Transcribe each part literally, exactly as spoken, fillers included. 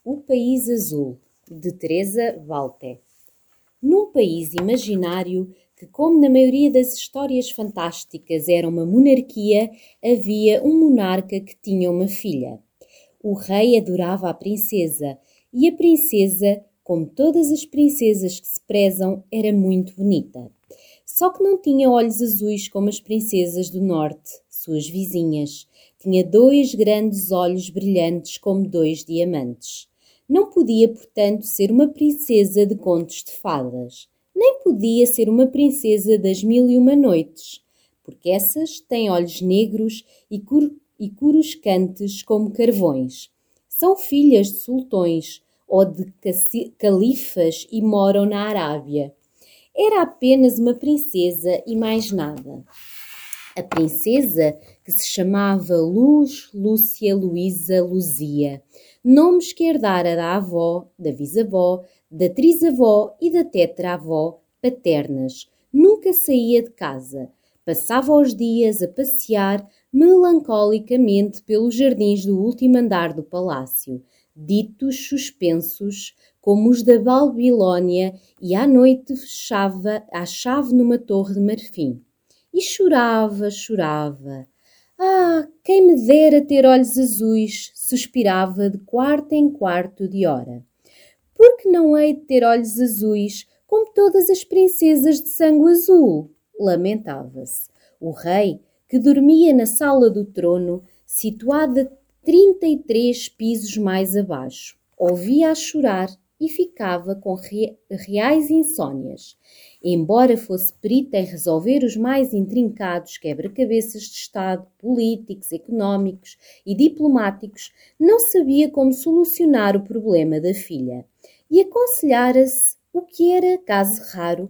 O País Azul, de Teresa Walter. Num país imaginário que, como na maioria das histórias fantásticas, era uma monarquia, havia um monarca que tinha uma filha. O rei adorava a princesa e a princesa, como todas as princesas que se prezam, era muito bonita. Só que não tinha olhos azuis como as princesas do norte, suas vizinhas. Tinha dois grandes olhos brilhantes como dois diamantes. Não podia, portanto, ser uma princesa de contos de fadas. Nem podia ser uma princesa das mil e uma noites, porque essas têm olhos negros e, cur e coruscantes como carvões. São filhas de sultões ou de califas e moram na Arábia. Era apenas uma princesa e mais nada. A princesa, que se chamava Luz, Lúcia, Luísa, Luzia, nomes que herdara da avó, da bisavó, da trisavó e da tetravó paternas, nunca saía de casa. Passava os dias a passear melancolicamente pelos jardins do último andar do palácio, ditos suspensos como os da Babilónia, e à noite fechava a chave numa torre de marfim. E chorava, chorava. Ah, quem me dera ter olhos azuis, suspirava de quarto em quarto de hora. Por que não hei de ter olhos azuis, como todas as princesas de sangue azul? Lamentava-se. O rei, que dormia na sala do trono, situada trinta e três pisos mais abaixo, ouvia-a chorar e ficava com reais insônias. Embora fosse perita em resolver os mais intrincados quebra-cabeças de Estado, políticos, económicos e diplomáticos, não sabia como solucionar o problema da filha e aconselhara-se o que era caso raro,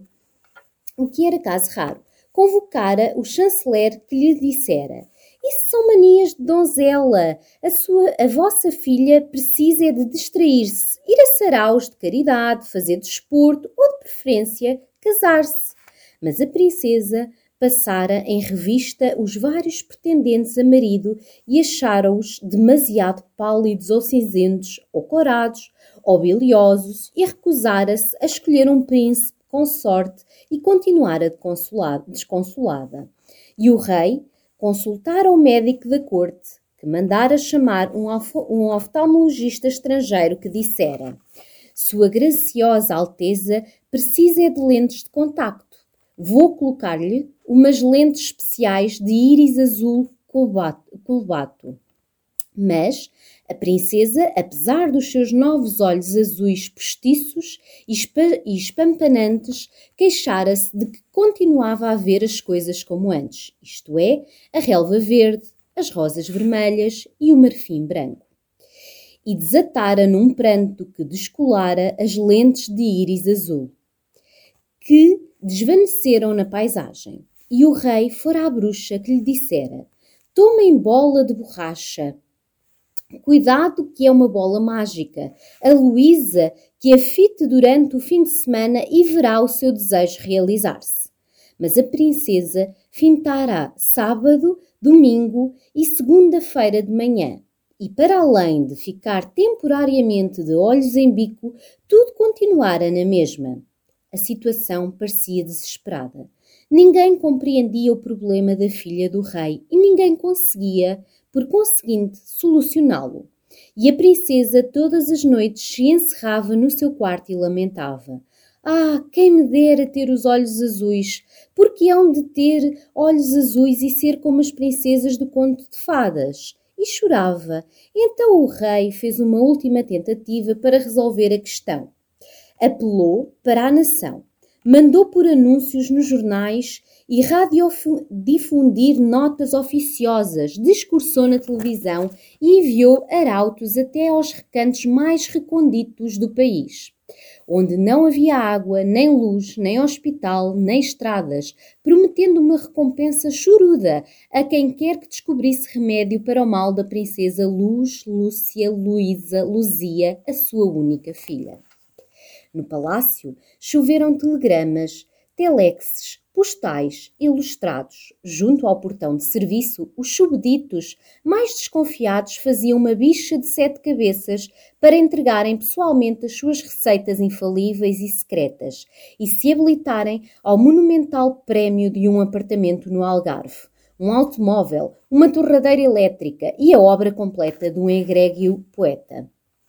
o que era caso raro. Convocara o chanceler que lhe dissera: isso são manias de donzela. A, sua, a vossa filha precisa é de distrair-se, ir a saraus de caridade, fazer desporto ou, de preferência, casar-se. Mas a princesa passara em revista os vários pretendentes a marido e achara-os demasiado pálidos ou cinzentos, ou corados, ou biliosos, e recusara-se a escolher um príncipe consorte e continuara desconsolada. E o rei consultara o médico da corte, que mandara chamar um, um oftalmologista estrangeiro que dissera: Sua graciosa Alteza precisa de lentes de contacto. Vou colocar-lhe umas lentes especiais de íris azul colbato. Mas a princesa, apesar dos seus novos olhos azuis postiços e espampanantes, queixara-se de que continuava a ver as coisas como antes, isto é, a relva verde, as rosas vermelhas e o marfim branco. E desatara num pranto que descolara as lentes de íris azul, que desvaneceram na paisagem. E o rei fora à bruxa que lhe dissera: tomem bola de borracha. Cuidado que é uma bola mágica. A Luísa que a fite durante o fim de semana e verá o seu desejo realizar-se. Mas a princesa fintará sábado, domingo e segunda-feira de manhã. E para além de ficar temporariamente de olhos em bico, tudo continuara na mesma. A situação parecia desesperada. Ninguém compreendia o problema da filha do rei e ninguém conseguia, por conseguinte, solucioná-lo. E a princesa todas as noites se encerrava no seu quarto e lamentava: Ah, quem me dera ter os olhos azuis! Porque hão de ter olhos azuis e ser como as princesas do conto de fadas? E chorava. Então o rei fez uma última tentativa para resolver a questão. Apelou para a nação. Mandou por anúncios nos jornais e radiodifundir notas oficiosas, discursou na televisão e enviou arautos até aos recantos mais recônditos do país, onde não havia água, nem luz, nem hospital, nem estradas, prometendo uma recompensa choruda a quem quer que descobrisse remédio para o mal da princesa Luz, Lúcia, Luísa, Luzia, a sua única filha. No palácio choveram telegramas, telexes, postais ilustrados. Junto ao portão de serviço, os subditos mais desconfiados faziam uma bicha de sete cabeças para entregarem pessoalmente as suas receitas infalíveis e secretas e se habilitarem ao monumental prémio de um apartamento no Algarve, um automóvel, uma torradeira elétrica e a obra completa de um egrégio poeta.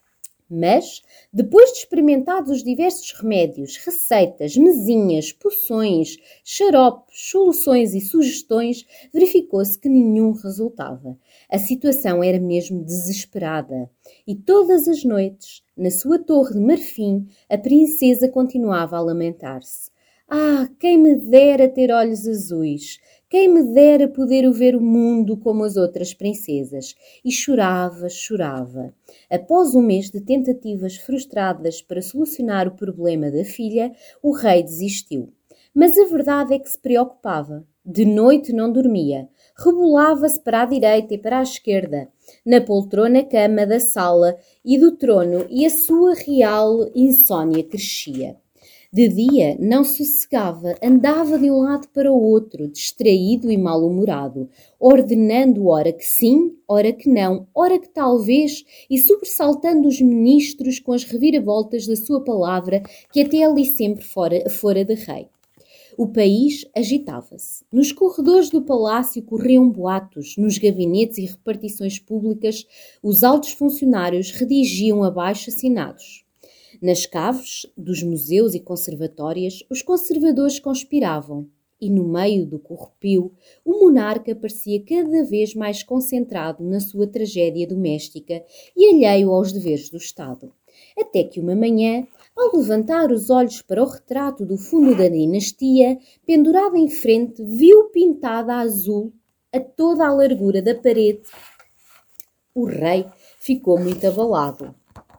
Mas, depois de experimentados os diversos remédios, receitas, mesinhas, poções, xaropes, soluções e sugestões, verificou-se que nenhum resultava. A situação era mesmo desesperada. E todas as noites, na sua torre de marfim, a princesa continuava a lamentar-se. Ah, quem me dera ter olhos azuis! Quem me dera poder ver o mundo como as outras princesas! E chorava, chorava. Após um mês de tentativas frustradas para solucionar o problema da filha, o rei desistiu. Mas a verdade é que se preocupava. De noite não dormia. Rebolava-se para a direita e para a esquerda, na poltrona-cama da sala e do trono, e a sua real insônia crescia. De dia não sossegava, andava de um lado para o outro, distraído e mal-humorado, ordenando ora que sim, ora que não, ora que talvez, e sobressaltando os ministros com as reviravoltas da sua palavra, que até ali sempre fora, fora de rei. O país agitava-se. Nos corredores do palácio corriam boatos, nos gabinetes e repartições públicas, os altos funcionários redigiam abaixo-assinados. Nas caves dos museus e conservatórias, os conservadores conspiravam, e no meio do corrupio, o monarca parecia cada vez mais concentrado na sua tragédia doméstica e alheio aos deveres do Estado. Até que uma manhã, ao levantar os olhos para o retrato do fundo da dinastia, pendurado em frente, viu pintada a azul a toda a largura da parede. O rei ficou muito abalado.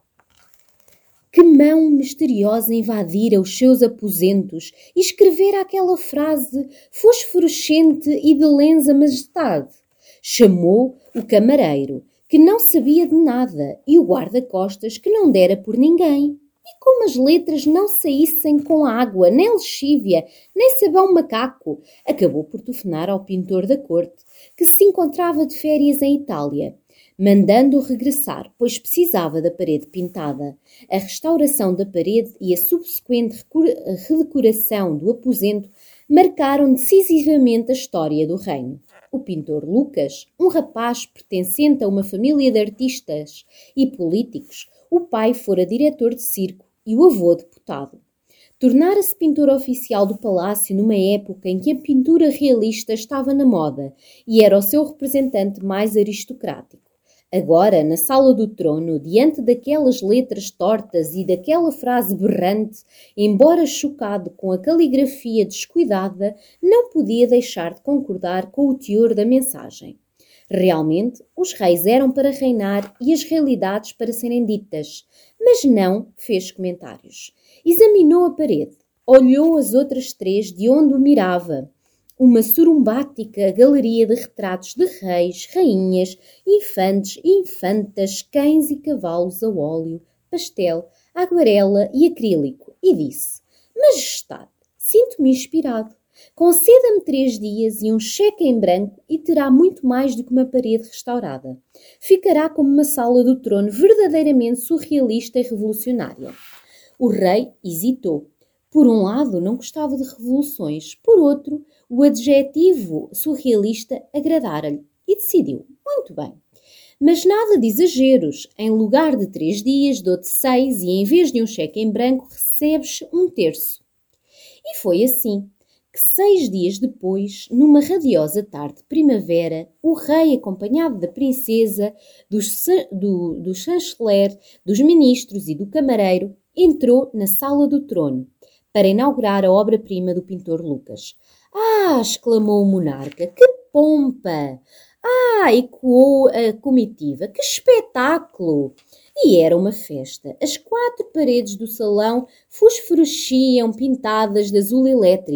Que mão misteriosa invadira os seus aposentos e escrevera aquela frase fosforescente e de lenza majestade? Chamou o camareiro, que não sabia de nada, e o guarda-costas, que não dera por ninguém. E como as letras não saíssem com água, nem lexívia, nem sabão macaco, acabou por telefonar ao pintor da corte, que se encontrava de férias em Itália, mandando-o regressar, pois precisava da parede pintada. A restauração da parede e a subsequente redecoração do aposento marcaram decisivamente a história do reino. O pintor Lucas, um rapaz pertencente a uma família de artistas e políticos, o pai fora diretor de circo e o avô deputado. Tornara-se pintor oficial do palácio numa época em que a pintura realista estava na moda e era o seu representante mais aristocrático. Agora, na sala do trono, diante daquelas letras tortas e daquela frase berrante, embora chocado com a caligrafia descuidada, não podia deixar de concordar com o teor da mensagem. Realmente, os reis eram para reinar e as realidades para serem ditas, mas não fez comentários. Examinou a parede, olhou as outras três de onde o mirava. Uma surumbática galeria de retratos de reis, rainhas, infantes, infantas, cães e cavalos a óleo, pastel, aguarela e acrílico, e disse: Majestade, sinto-me inspirado. Conceda-me três dias e um cheque em branco e terá muito mais do que uma parede restaurada. Ficará como uma sala do trono verdadeiramente surrealista e revolucionária. O rei hesitou. Por um lado, não gostava de revoluções. Por outro, o adjetivo surrealista agradara-lhe e decidiu: muito bem. Mas nada de exageros. Em lugar de três dias, dou-te seis e em vez de um cheque em branco, recebes um terço. E foi assim que seis dias depois, numa radiosa tarde de primavera, o rei, acompanhado da princesa, do, do, do chanceler, dos ministros e do camareiro, entrou na sala do trono para inaugurar a obra-prima do pintor Lucas. Ah! Exclamou o monarca. Que pompa! Ah! Ecoou a comitiva. Que espetáculo! E era uma festa. As quatro paredes do salão fosforesciam pintadas de azul elétrico.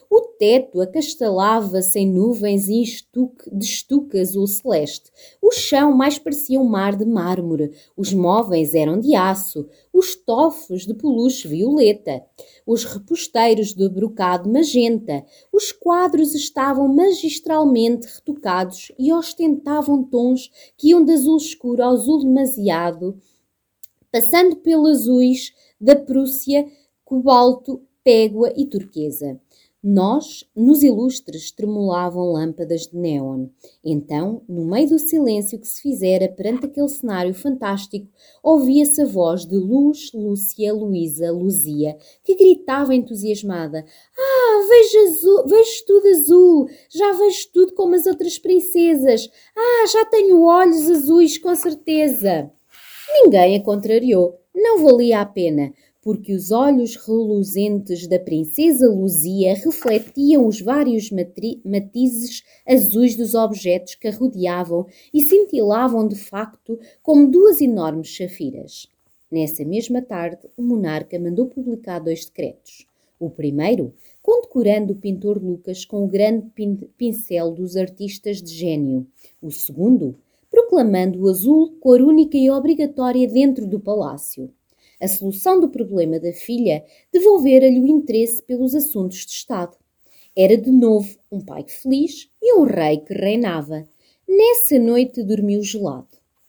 O teto acastalava-se em nuvens e estuque, de estuque azul celeste. O chão mais parecia um mar de mármore. Os móveis eram de aço. Os estofos de peluche violeta. Os reposteiros de brocado magenta. Os quadros estavam magistralmente retocados e ostentavam tons que iam de azul escuro ao azul demasiado, passando pelos azuis da Prússia, cobalto, pégua e turquesa. Nós, nos ilustres, tremulavam lâmpadas de néon. Então, no meio do silêncio que se fizera perante aquele cenário fantástico, ouvia-se a voz de Luz, Lúcia, Luísa, Luzia, que gritava entusiasmada: "Ah, vejo, azul, vejo tudo azul! Já vejo tudo como as outras princesas! Ah, já tenho olhos azuis, com certeza!" Ninguém a contrariou. Não valia a pena, porque os olhos reluzentes da princesa Luzia refletiam os vários matizes azuis dos objetos que a rodeavam e cintilavam de facto como duas enormes safiras. Nessa mesma tarde, o monarca mandou publicar dois decretos. O primeiro, condecorando o pintor Lucas com o grande pincel dos artistas de gênio. O segundo, proclamando o azul cor única e obrigatória dentro do palácio. A solução do problema da filha devolvera-lhe o interesse pelos assuntos de Estado. Era de novo um pai feliz e um rei que reinava. Nessa noite dormiu gelado.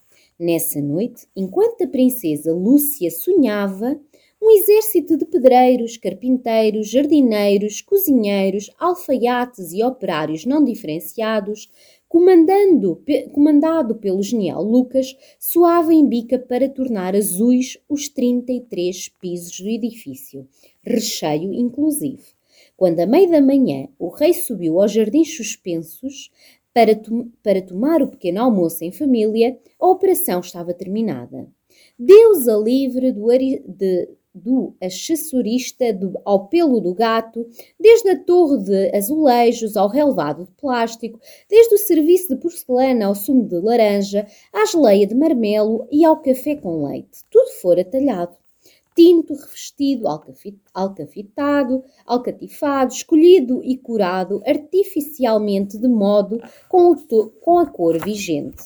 Nessa noite, enquanto a princesa Lúcia sonhava, um exército de pedreiros, carpinteiros, jardineiros, cozinheiros, alfaiates e operários não diferenciados, comandando, comandado pelo genial Lucas, soava em bica para tornar azuis os trinta e três pisos do edifício, recheio inclusive. Quando, à meia da manhã, o rei subiu aos jardins suspensos para, to- para tomar o pequeno almoço em família, a operação estava terminada. Deus a livre do, ari- de, do assessorista do, ao pelo do gato, desde a torre de azulejos ao relevado de plástico, desde o serviço de porcelana ao sumo de laranja, à geleia de marmelo e ao café com leite. Tudo fora talhado. Tinto, revestido, alcafi- alcafitado, alcatifado, escolhido e curado artificialmente de modo com, o to- com a cor vigente.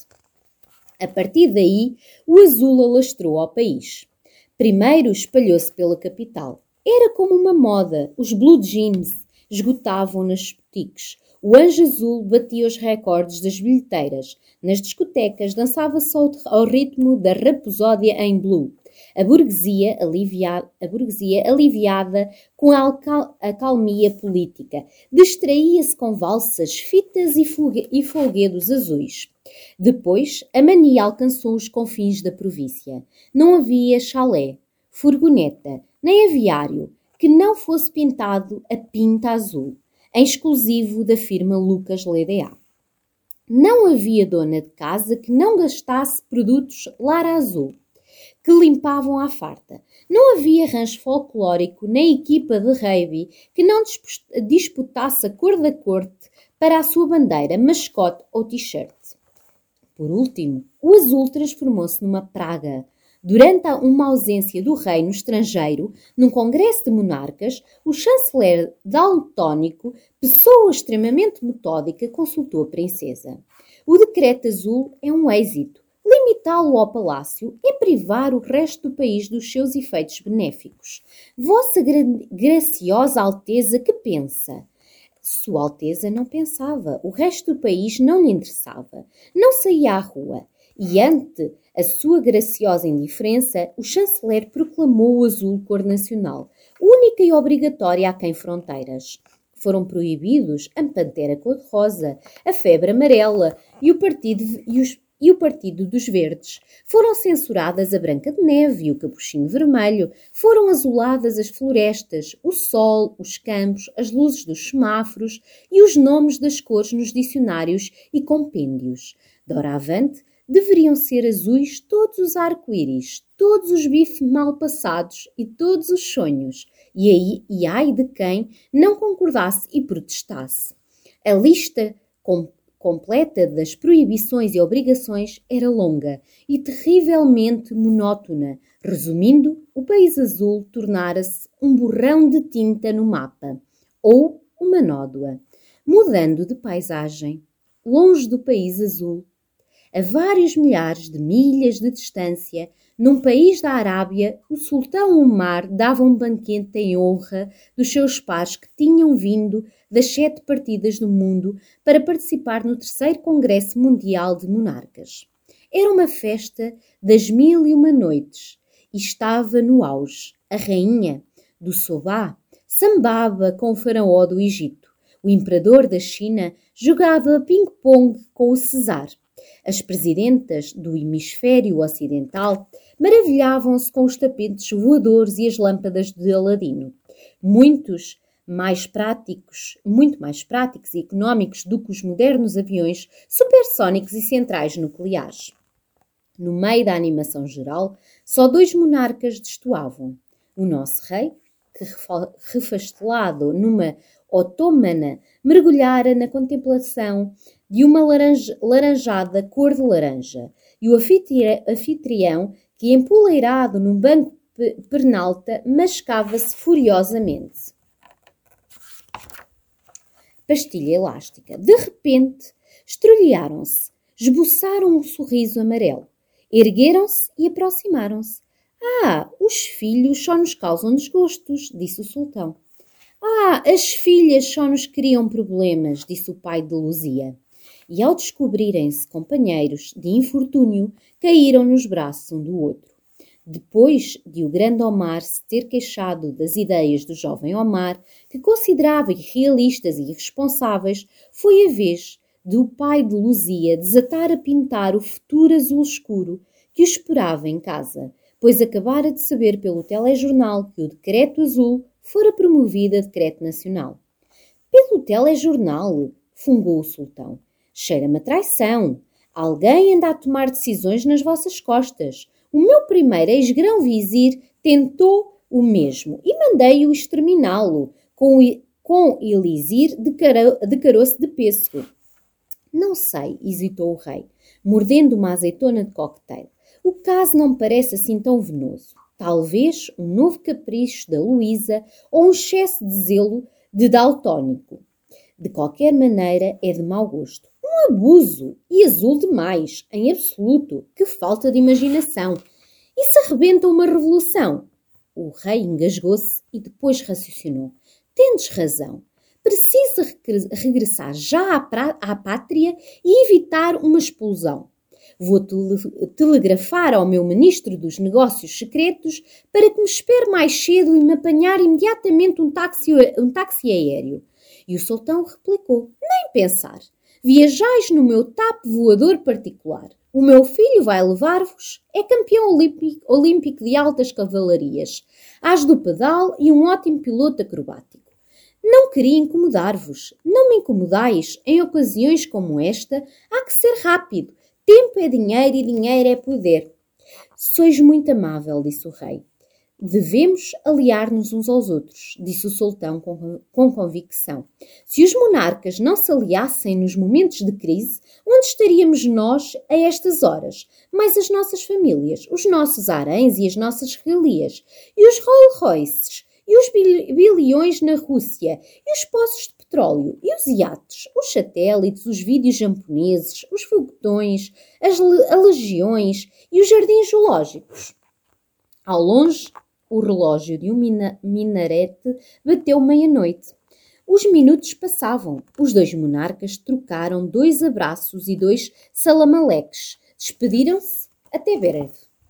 A partir daí, o azul alastrou ao país. Primeiro espalhou-se pela capital. Era como uma moda. Os blue jeans esgotavam nas boutiques. O anjo azul batia os recordes das bilheteiras. Nas discotecas dançava-se ao, ao ritmo da raposódia em blue. A burguesia, aliviada, a burguesia, aliviada com a alcal, acalmia política, distraía-se com valsas, fitas e, folgue, e folguedos azuis. Depois, a mania alcançou os confins da província. Não havia chalé, furgoneta, nem aviário que não fosse pintado a pinta azul, em exclusivo da firma Lucas L D A. Não havia dona de casa que não gastasse produtos Lara Azul, que limpavam à farta. Não havia rancho folclórico nem equipa de rugby que não disputasse a cor da corte para a sua bandeira, mascote ou t-shirt. Por último, o azul transformou-se numa praga. Durante uma ausência do rei no estrangeiro, num congresso de monarcas, o chanceler daltónico, pessoa extremamente metódica, consultou a princesa. O decreto azul é um êxito. Limitá-lo ao palácio é privar o resto do país dos seus efeitos benéficos. Vossa gra graciosa Alteza que pensa? Sua Alteza não pensava. O resto do país não lhe interessava. Não saía à rua. E ante a sua graciosa indiferença, o chanceler proclamou o azul cor nacional, única e obrigatória a quem fronteiras. Foram proibidos a pantera cor-de-rosa, a febre amarela e o partido e os e o Partido dos Verdes. Foram censuradas a Branca de Neve e o Capuchinho Vermelho. Foram azuladas as florestas, o sol, os campos, as luzes dos semáforos e os nomes das cores nos dicionários e compêndios. Doravante, deveriam ser azuis todos os arco-íris, todos os bifes mal passados e todos os sonhos. E, aí, e ai de quem não concordasse e protestasse. A lista com completa das proibições e obrigações era longa e terrivelmente monótona. Resumindo, o país azul tornara-se um borrão de tinta no mapa, ou uma nódoa, mudando de paisagem, longe do país azul, a vários milhares de milhas de distância, num país da Arábia, o sultão Omar dava um banquete em honra dos seus pares que tinham vindo das sete partidas do mundo para participar no terceiro Congresso Mundial de Monarcas. Era uma festa das mil e uma noites e estava no auge. A rainha do Sobá sambava com o faraó do Egito. O imperador da China jogava ping-pong com o Cesar. As presidentas do hemisfério ocidental maravilhavam-se com os tapetes voadores e as lâmpadas de Aladino. Muitos mais práticos, muito mais práticos e económicos do que os modernos aviões supersónicos e centrais nucleares. No meio da animação geral, só dois monarcas destoavam. O nosso rei, que refastelado numa otomana, mergulhara na contemplação de uma laranja, laranjada cor de laranja, e o anfitrião, que empoleirado num banco pernalta, mascava-se furiosamente. Pastilha elástica. De repente, estrulharam-se, esboçaram um sorriso amarelo, ergueram-se e aproximaram-se. Ah, os filhos só nos causam desgostos, disse o sultão. Ah, as filhas só nos criam problemas, disse o pai de Luzia. E ao descobrirem-se companheiros de infortúnio, caíram nos braços um do outro. Depois de o grande Omar se ter queixado das ideias do jovem Omar, que considerava irrealistas e irresponsáveis, foi a vez de o pai de Luzia desatar a pintar o futuro azul escuro que o esperava em casa, pois acabara de saber pelo telejornal que o decreto azul fora promovido a decreto nacional. Pelo telejornal, fungou o sultão. Cheira-me a traição. Alguém anda a tomar decisões nas vossas costas. O meu primeiro ex-grão-vizir tentou o mesmo e mandei-o exterminá-lo com, com elixir de, caro, de caroço de pêssego. Não sei, hesitou o rei, mordendo uma azeitona de cocktail. O caso não me parece assim tão venoso. Talvez um novo capricho da Luísa ou um excesso de zelo de daltónico. De qualquer maneira, é de mau gosto. Um abuso e azul demais, em absoluto. Que falta de imaginação. E se arrebenta uma revolução? O rei engasgou-se e depois raciocinou. Tendes razão. Preciso regressar já à, à pátria e evitar uma explosão. Vou tele telegrafar ao meu ministro dos negócios secretos para que me espere mais cedo e me apanhar imediatamente um táxi, um táxi aéreo. E o sultão replicou, nem pensar. Viajais no meu TAP voador particular. O meu filho vai levar-vos. É campeão olímpico, olímpico de altas cavalarias, as do pedal e um ótimo piloto acrobático. Não queria incomodar-vos. Não me incomodais. Em ocasiões como esta, há que ser rápido. Tempo é dinheiro e dinheiro é poder. Sois muito amável, disse o rei. Devemos aliar-nos uns aos outros, disse o sultão com, com convicção. Se os monarcas não se aliassem nos momentos de crise, onde estaríamos nós a estas horas? Mais as nossas famílias, os nossos haréns e as nossas regalias, e os Rolls Royces, e os bilhões na Rússia, e os poços de petróleo, e os iates, os satélites, os vídeos japoneses, os foguetões, as legiões e os jardins zoológicos. Ao longe, o relógio de um mina minarete bateu meia-noite. Os minutos passavam. Os dois monarcas trocaram dois abraços e dois salamaleques. Despediram-se até breve.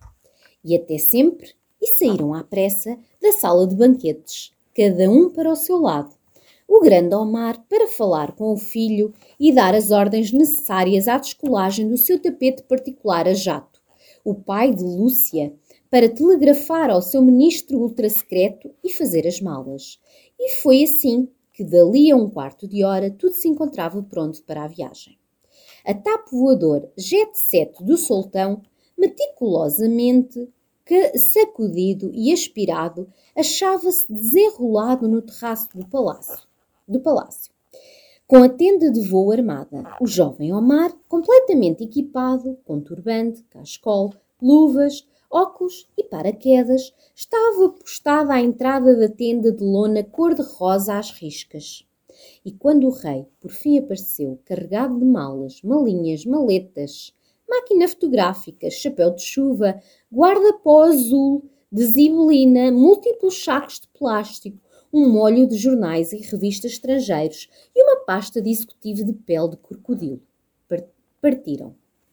E até sempre, e saíram à pressa da sala de banquetes, cada um para o seu lado. O grande Omar para falar com o filho e dar as ordens necessárias à descolagem do seu tapete particular a jato. O pai de Lúcia para telegrafar ao seu ministro ultrasecreto e fazer as malas. E foi assim que, dali a um quarto de hora, tudo se encontrava pronto para a viagem. A TAP voador Jet Set do sultão, meticulosamente sacudido e aspirado, achava-se desenrolado no terraço do palácio. Do palácio. Com a tenda de voo armada, o jovem Omar, completamente equipado, com turbante, cachecol, luvas, óculos e paraquedas, estava postado à entrada da tenda de lona cor-de-rosa às riscas. E quando o rei por fim apareceu, carregado de malas, malinhas, maletas, máquina fotográfica, chapéu de chuva, guarda-pó azul, de zibelina, múltiplos sacos de plástico, um molho de jornais e revistas estrangeiros e uma pasta de executivo de pele de crocodilo. Partiram.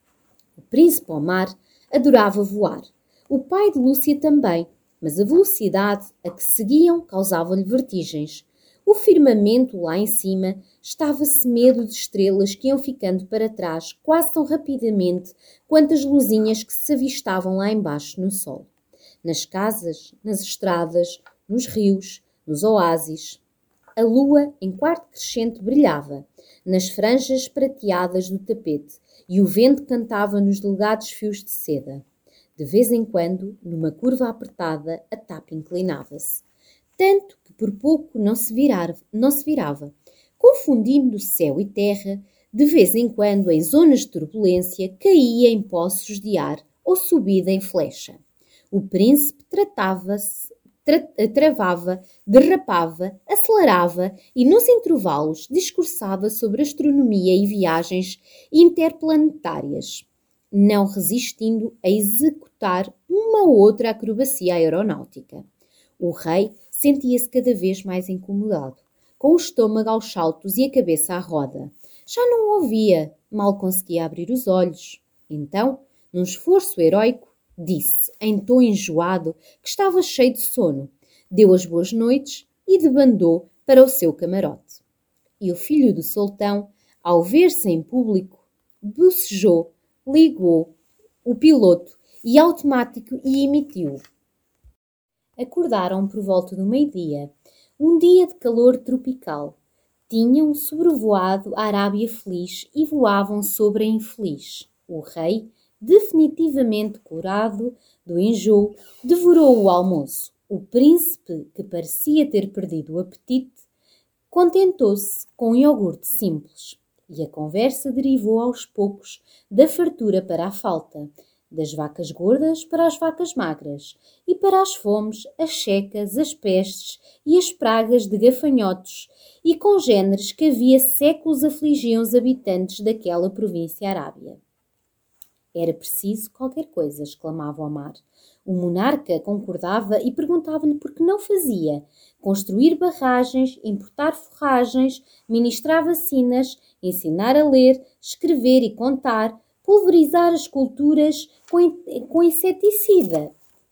O príncipe Omar adorava voar. O pai de Lúcia também, mas a velocidade a que seguiam causava-lhe vertigens. O firmamento lá em cima estava-se medo de estrelas que iam ficando para trás quase tão rapidamente quanto as luzinhas que se avistavam lá embaixo no sol. Nas casas, nas estradas, nos rios, nos oásis. A lua, em quarto crescente, brilhava nas franjas prateadas do tapete e o vento cantava nos delgados fios de seda. De vez em quando, numa curva apertada, a tapa inclinava-se, tanto que por pouco não se, virar, não se virava, confundindo céu e terra, de vez em quando, em zonas de turbulência, caía em poços de ar ou subida em flecha. O príncipe tratava-se Tra- travava, derrapava, acelerava e, nos intervalos, discursava sobre astronomia e viagens interplanetárias, não resistindo a executar uma ou outra acrobacia aeronáutica. O rei sentia-se cada vez mais incomodado, com o estômago aos saltos e a cabeça à roda. Já não ouvia, mal conseguia abrir os olhos. Então, num esforço heroico, disse, em tom enjoado, que estava cheio de sono, deu as boas noites e debandou para o seu camarote. E o filho do sultão, ao ver-se em público, bocejou, ligou o piloto e automático e emitiu. Acordaram por volta do meio-dia, um dia de calor tropical. Tinham sobrevoado a Arábia Feliz e voavam sobre a infeliz. O rei, definitivamente curado do enjoo, devorou o almoço. O príncipe, que parecia ter perdido o apetite, contentou-se com um iogurte simples. E a conversa derivou aos poucos da fartura para a falta, das vacas gordas para as vacas magras, e para as fomes, as secas, as pestes e as pragas de gafanhotos e congêneres que havia séculos afligiam os habitantes daquela província arábia. Era preciso qualquer coisa, exclamava Omar. O monarca concordava e perguntava-lhe por que não fazia. Construir barragens, importar forragens, ministrar vacinas, ensinar a ler, escrever e contar, pulverizar as culturas com, com inseticida.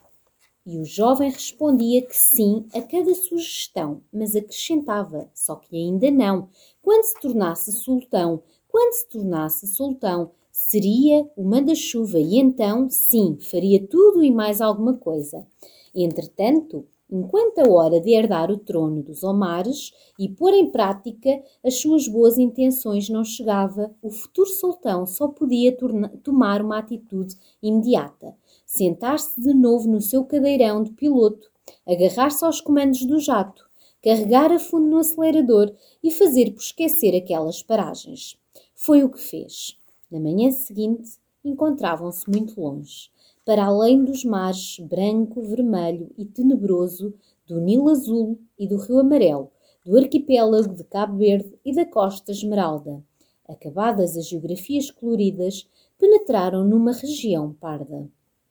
E o jovem respondia que sim a cada sugestão, mas acrescentava, só que ainda não. Quando se tornasse sultão, quando se tornasse sultão, seria o manda-chuva e então, sim, faria tudo e mais alguma coisa. Entretanto, enquanto a hora de herdar o trono dos Omares e pôr em prática as suas boas intenções não chegava, o futuro sultão só podia tomar uma atitude imediata. Sentar-se de novo no seu cadeirão de piloto, agarrar-se aos comandos do jato, carregar a fundo no acelerador e fazer por esquecer aquelas paragens. Foi o que fez. Na manhã seguinte, encontravam-se muito longe, para além dos mares branco, vermelho e tenebroso, do Nilo Azul e do Rio Amarelo, do arquipélago de Cabo Verde e da Costa Esmeralda. Acabadas as geografias coloridas, penetraram numa região parda.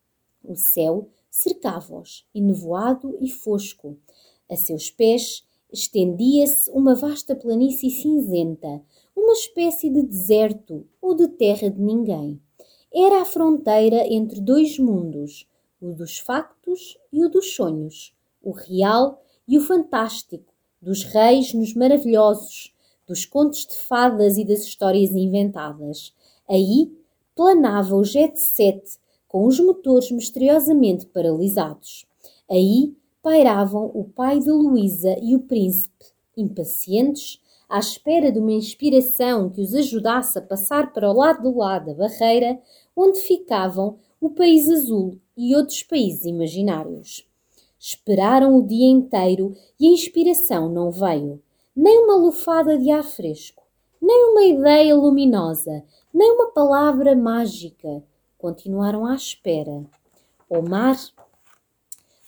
O céu cercava-os, enevoado e fosco. A seus pés estendia-se uma vasta planície cinzenta, uma espécie de deserto ou de terra de ninguém. Era a fronteira entre dois mundos, o dos factos e o dos sonhos, o real e o fantástico, dos reis nos maravilhosos, dos contos de fadas e das histórias inventadas. Aí planava o jet set, com os motores misteriosamente paralisados. Aí pairavam o pai de Luísa e o príncipe, impacientes, à espera de uma inspiração que os ajudasse a passar para o lado do lado da barreira, onde ficavam o país azul e outros países imaginários. Esperaram o dia inteiro e a inspiração não veio. Nem uma lufada de ar fresco, nem uma ideia luminosa, nem uma palavra mágica. Continuaram à espera. Omar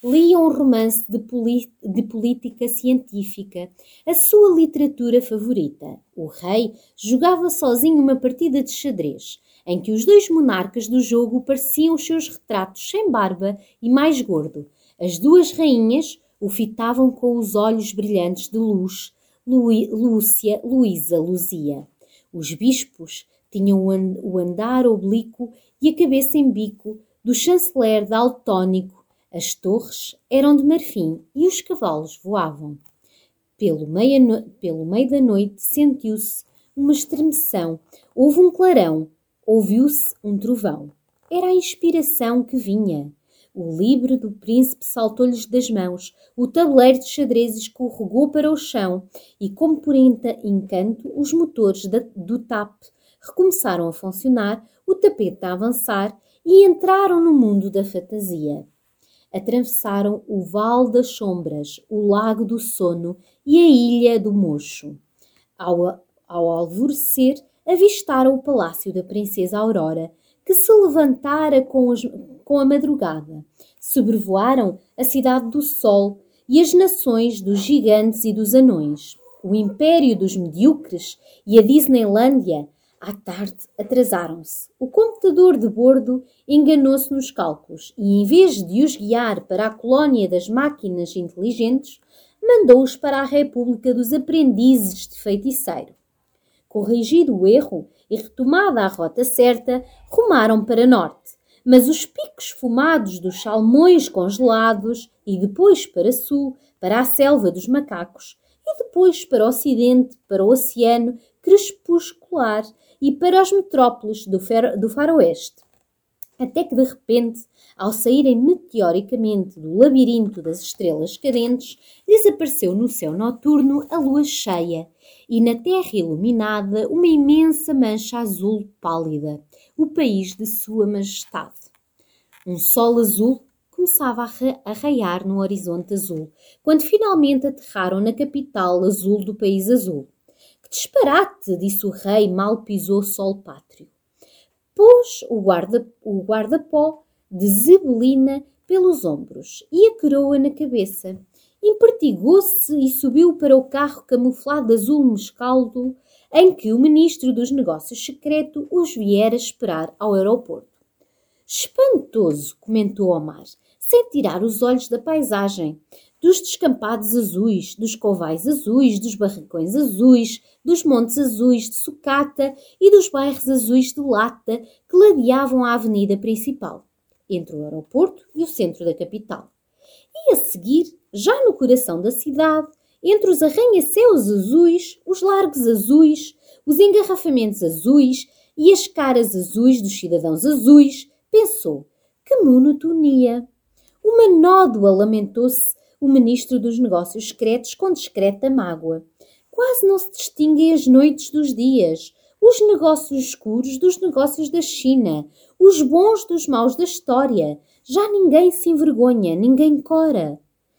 lia um romance de, de política científica, a sua literatura favorita. O rei jogava sozinho uma partida de xadrez, em que os dois monarcas do jogo pareciam os seus retratos sem barba e mais gordo. As duas rainhas o fitavam com os olhos brilhantes de luz, Lu- Lúcia, Luísa, Luzia. Os bispos tinham o andar oblíquo e a cabeça em bico do chanceler daltónico. As torres eram de marfim e os cavalos voavam. Pelo meio, pelo meio da noite sentiu-se uma estremeção. Houve um clarão. Ouviu-se um trovão. Era a inspiração que vinha. O livro do príncipe saltou-lhes das mãos. O tabuleiro de xadrez escorregou para o chão e, como por encanto, os motores da, do T A P recomeçaram a funcionar, o tapete a avançar e entraram no mundo da fantasia. Atravessaram o Vale das Sombras, o Lago do Sono e a Ilha do Mocho. Ao, ao alvorecer, avistaram o palácio da princesa Aurora, que se levantara com, as, com a madrugada. Sobrevoaram a cidade do Sol e as nações dos gigantes e dos anões, o império dos medíocres e a Disneylândia. À tarde atrasaram-se. O computador de bordo enganou-se nos cálculos e, em vez de os guiar para a colónia das máquinas inteligentes, mandou-os para a República dos Aprendizes de Feiticeiro. Corrigido o erro e retomada a rota certa, rumaram para norte, mas os picos fumados dos salmões congelados e depois para sul, para a selva dos macacos, e depois para o ocidente, para o oceano crepuscular e para as metrópoles do, do faroeste. Até que, de repente, ao saírem meteoricamente do labirinto das estrelas cadentes, desapareceu no céu noturno a lua cheia e na terra iluminada uma imensa mancha azul pálida, o país de sua majestade. Um sol azul começava a raiar no horizonte azul, quando finalmente aterraram na capital azul do país azul. Que disparate, disse o rei, mal pisou sol pátrio. Pôs o, guarda, o guarda-pó de zebelina pelos ombros e a coroa na cabeça. Empertigou-se e subiu para o carro camuflado de azul mescaldo em que o ministro dos negócios secretos os viera esperar ao aeroporto. Espantoso, comentou Omar, sem tirar os olhos da paisagem, dos descampados azuis, dos covais azuis, dos barracões azuis, dos montes azuis de sucata e dos bairros azuis de lata que ladeavam a avenida principal, entre o aeroporto e o centro da capital. E a seguir, já no coração da cidade, entre os arranha-céus azuis, os largos azuis, os engarrafamentos azuis e as caras azuis dos cidadãos azuis, pensou, que monotonia! Uma nódoa, lamentou-se o ministro dos negócios secretos com discreta mágoa. Quase não se distinguem as noites dos dias, os negócios escuros dos negócios da China, os bons dos maus da história. Já ninguém se envergonha, ninguém cora.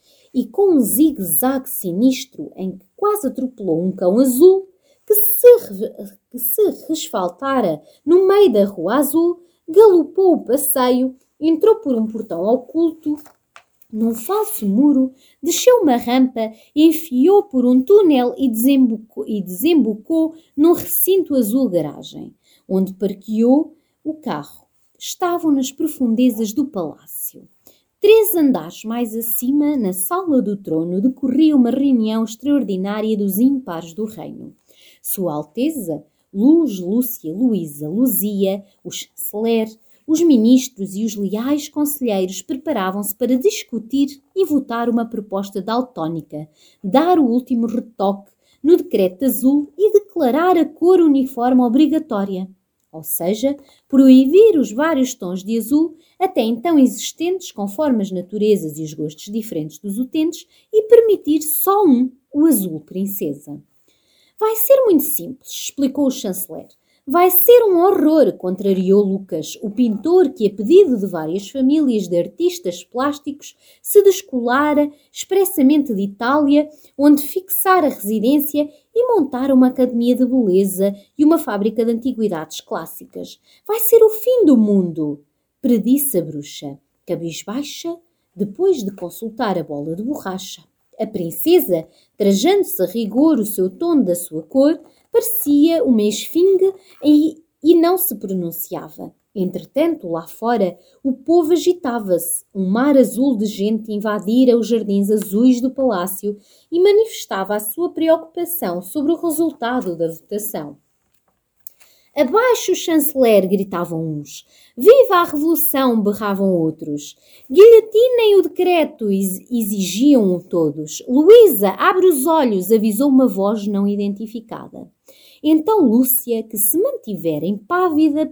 E com um zigue-zague sinistro em que quase atropelou um cão azul, que se, que se resfaltara no meio da rua azul, galopou o passeio, entrou por um portão oculto, num falso muro, desceu uma rampa, enfiou por um túnel e desembocou, e desembocou num recinto azul garagem, onde parqueou o carro. Estavam nas profundezas do palácio. Três andares mais acima, na sala do trono, decorria uma reunião extraordinária dos ímpares do reino. Sua Alteza, Luz, Lúcia, Luísa, Luzia, o chanceler, os ministros e os leais conselheiros preparavam-se para discutir e votar uma proposta daltónica, dar o último retoque no decreto azul e declarar a cor uniforme obrigatória, ou seja, proibir os vários tons de azul até então existentes conforme as naturezas e os gostos diferentes dos utentes e permitir só um, o azul princesa. Vai ser muito simples, explicou o chanceler. Vai ser um horror, contrariou Lucas, o pintor que, a pedido de várias famílias de artistas plásticos, se descolara expressamente de Itália, onde fixar a residência e montar uma academia de beleza e uma fábrica de antiguidades clássicas. Vai ser o fim do mundo, predisse a bruxa, cabisbaixa, Depois de consultar a bola de borracha, a princesa, trajando-se a rigor o seu tom da sua cor, parecia uma esfinge e, e não se pronunciava. Entretanto, lá fora, o povo agitava-se. Um mar azul de gente invadira os jardins azuis do palácio e manifestava a sua preocupação sobre o resultado da votação. Abaixo o chanceler, gritavam uns. Viva a revolução, berravam outros. Guilhotinem o decreto, exigiam todos. Luísa, abre os olhos, avisou uma voz não identificada. Então Lúcia, que se mantivera impávida,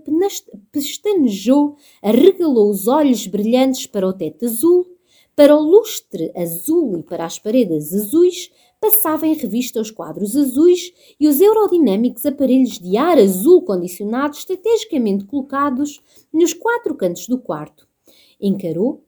pestanejou, arregalou os olhos brilhantes para o teto azul, para o lustre azul e para as paredes azuis, passava em revista os quadros azuis e os aerodinâmicos aparelhos de ar azul condicionado estrategicamente colocados nos quatro cantos do quarto. Encarou,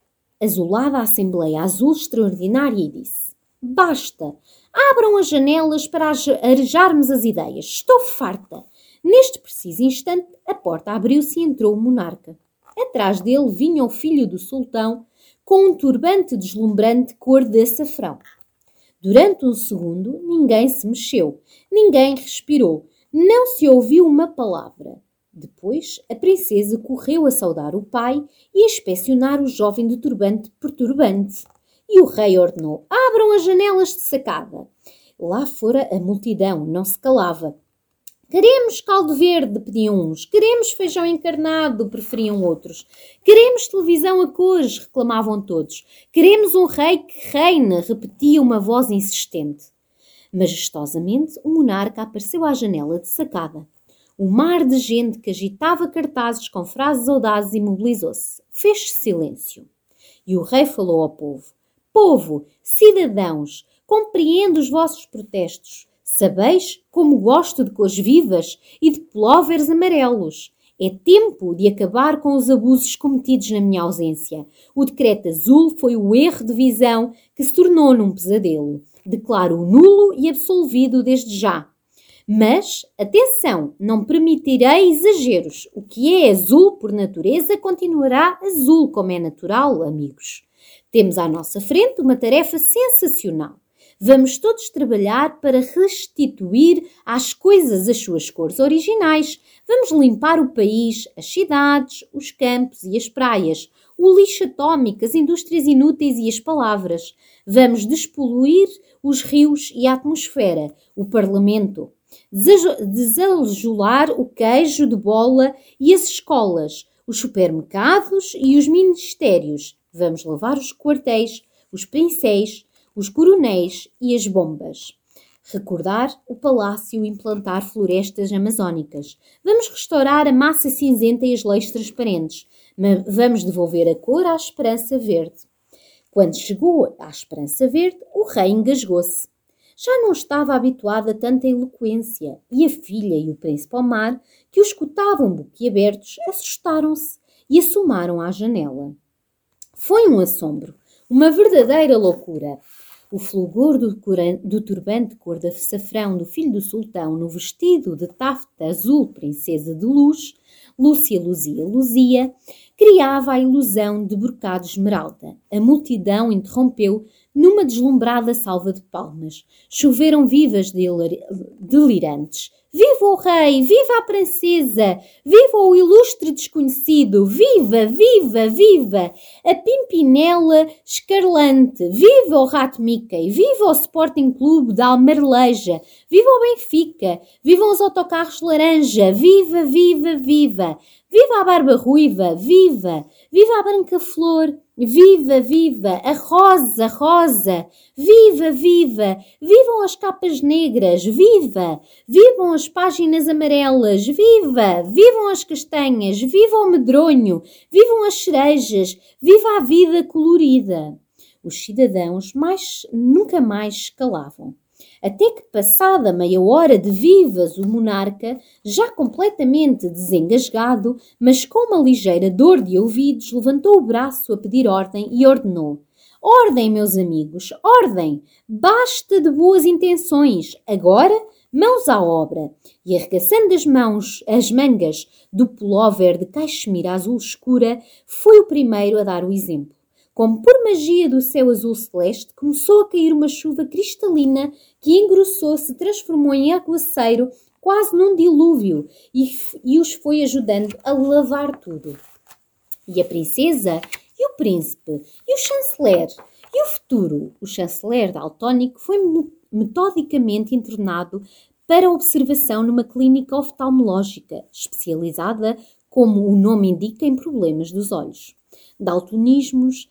azulada a Assembleia Azul Extraordinária e disse: Basta! Abram as janelas para arejarmos as ideias. Estou farta. Neste preciso instante, a porta abriu-se e entrou o monarca. Atrás dele vinha o filho do sultão, com um turbante deslumbrante cor de açafrão. Durante um segundo, ninguém se mexeu, ninguém respirou, não se ouviu uma palavra. Depois, a princesa correu a saudar o pai e a inspecionar o jovem de turbante por turbante. E o rei ordenou: abram as janelas de sacada. Lá fora a multidão não se calava. Queremos caldo verde, pediam uns. Queremos feijão encarnado, preferiam outros. Queremos televisão a cores, reclamavam todos. Queremos um rei que reine, repetia uma voz insistente. Majestosamente, o monarca apareceu à janela de sacada. O mar de gente que agitava cartazes com frases audazes imobilizou-se. Fez-se silêncio. E o rei falou ao povo: Povo, cidadãos, compreendo os vossos protestos. Sabeis como gosto de cores vivas e de pullovers amarelos. É tempo de acabar com os abusos cometidos na minha ausência. O decreto azul foi o erro de visão que se tornou num pesadelo. Declaro-o nulo e absolvido desde já. Mas, atenção, não permitirei exageros. O que é azul por natureza continuará azul, como é natural, amigos. Temos à nossa frente uma tarefa sensacional. Vamos todos trabalhar para restituir às coisas as suas cores originais. Vamos limpar o país, as cidades, os campos e as praias, o lixo atómico, as indústrias inúteis e as palavras. Vamos despoluir os rios e a atmosfera, o parlamento. Desajolar o queijo de bola e as escolas, os supermercados e os ministérios. Vamos lavar os quartéis, os princeis, os coronéis e as bombas. Recordar o palácio e implantar florestas amazónicas. Vamos restaurar a massa cinzenta e as leis transparentes. Vamos devolver a cor à esperança verde. Quando chegou à esperança verde, o rei engasgou-se. Já não estava habituado a tanta eloquência e a filha e o príncipe Omar, que o escutavam boquiabertos, assustaram-se e assomaram à janela. Foi um assombro, uma verdadeira loucura. O fulgor do, do turbante cor de açafrão do filho do sultão no vestido de tafta azul princesa de luz, Lúcia luzia luzia, criava a ilusão de brocado esmeralda. A multidão interrompeu numa deslumbrada salva de palmas. Choveram vivas delirantes. Viva o rei! Viva a princesa! Viva o ilustre desconhecido! Viva, viva, viva! A Pimpinela escarlante! Viva o Rato Mickey! Viva o Sporting Clube da Almarleja! Viva o Benfica! Vivam os autocarros laranja! Viva, viva, viva! Viva a Barba Ruiva! Viva! Viva a Branca Flor! Viva, viva! A Rosa, Rosa! Viva, viva! Vivam as capas negras! Viva! Vivam as páginas amarelas! Viva! Vivam as castanhas! Viva o medronho! Vivam as cerejas! Viva a vida colorida! Os cidadãos mais, nunca mais calavam. Até que, passada meia hora de vivas, o monarca, já completamente desengasgado, mas com uma ligeira dor de ouvidos, levantou o braço a pedir ordem e ordenou: Ordem, meus amigos, ordem! Basta de boas intenções! Agora, mãos à obra! E arregaçando as mãos, as mangas do pullover de caixemira azul escura, foi o primeiro a dar o exemplo. Como por magia do céu azul celeste, começou a cair uma chuva cristalina que engrossou, se transformou em aguaceiro, quase num dilúvio, e, e os foi ajudando a lavar tudo. E a princesa, e o príncipe, e o chanceler, e o futuro, o chanceler daltónico, foi metodicamente internado para observação numa clínica oftalmológica, especializada, como o nome indica, em problemas dos olhos. Daltonismos,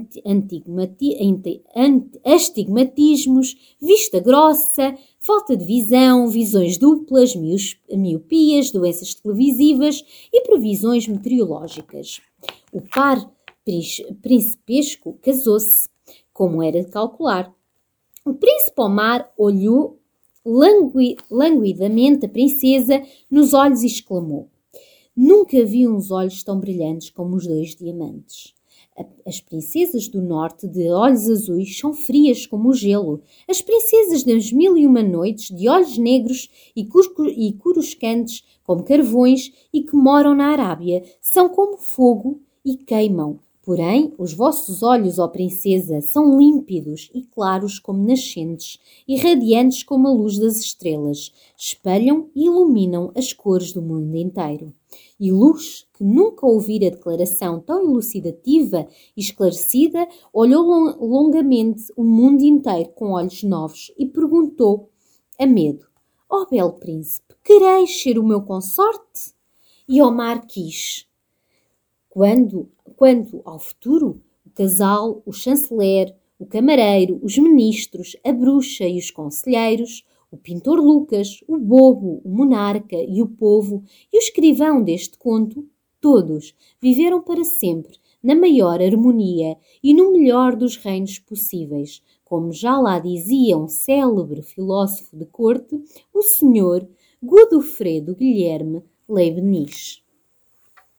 astigmatismos, vista grossa, falta de visão, visões duplas, miopias, doenças televisivas e previsões meteorológicas. O par principesco casou-se, como era de calcular. O príncipe Omar olhou langui, languidamente a princesa nos olhos e exclamou: nunca vi uns olhos tão brilhantes como os dois diamantes. As princesas do norte de olhos azuis são frias como o gelo. As princesas das mil e uma noites de olhos negros e, e coruscantes como carvões e que moram na Arábia são como fogo e queimam. Porém, os vossos olhos, ó princesa, são límpidos e claros como nascentes e radiantes como a luz das estrelas. Espelham e iluminam as cores do mundo inteiro. E Luz, que nunca ouvira declaração tão elucidativa e esclarecida, olhou longamente o mundo inteiro com olhos novos e perguntou, a medo: ó oh, belo príncipe, quereis ser o meu consorte? E Omar quis. Quando, quanto ao futuro, o casal, o chanceler, o camareiro, os ministros, a bruxa e os conselheiros, o pintor Lucas, o bobo, o monarca e o povo e o escrivão deste conto, todos viveram para sempre na maior harmonia e no melhor dos reinos possíveis, como já lá dizia um célebre filósofo de corte, o senhor Godofredo Guilherme Leibniz.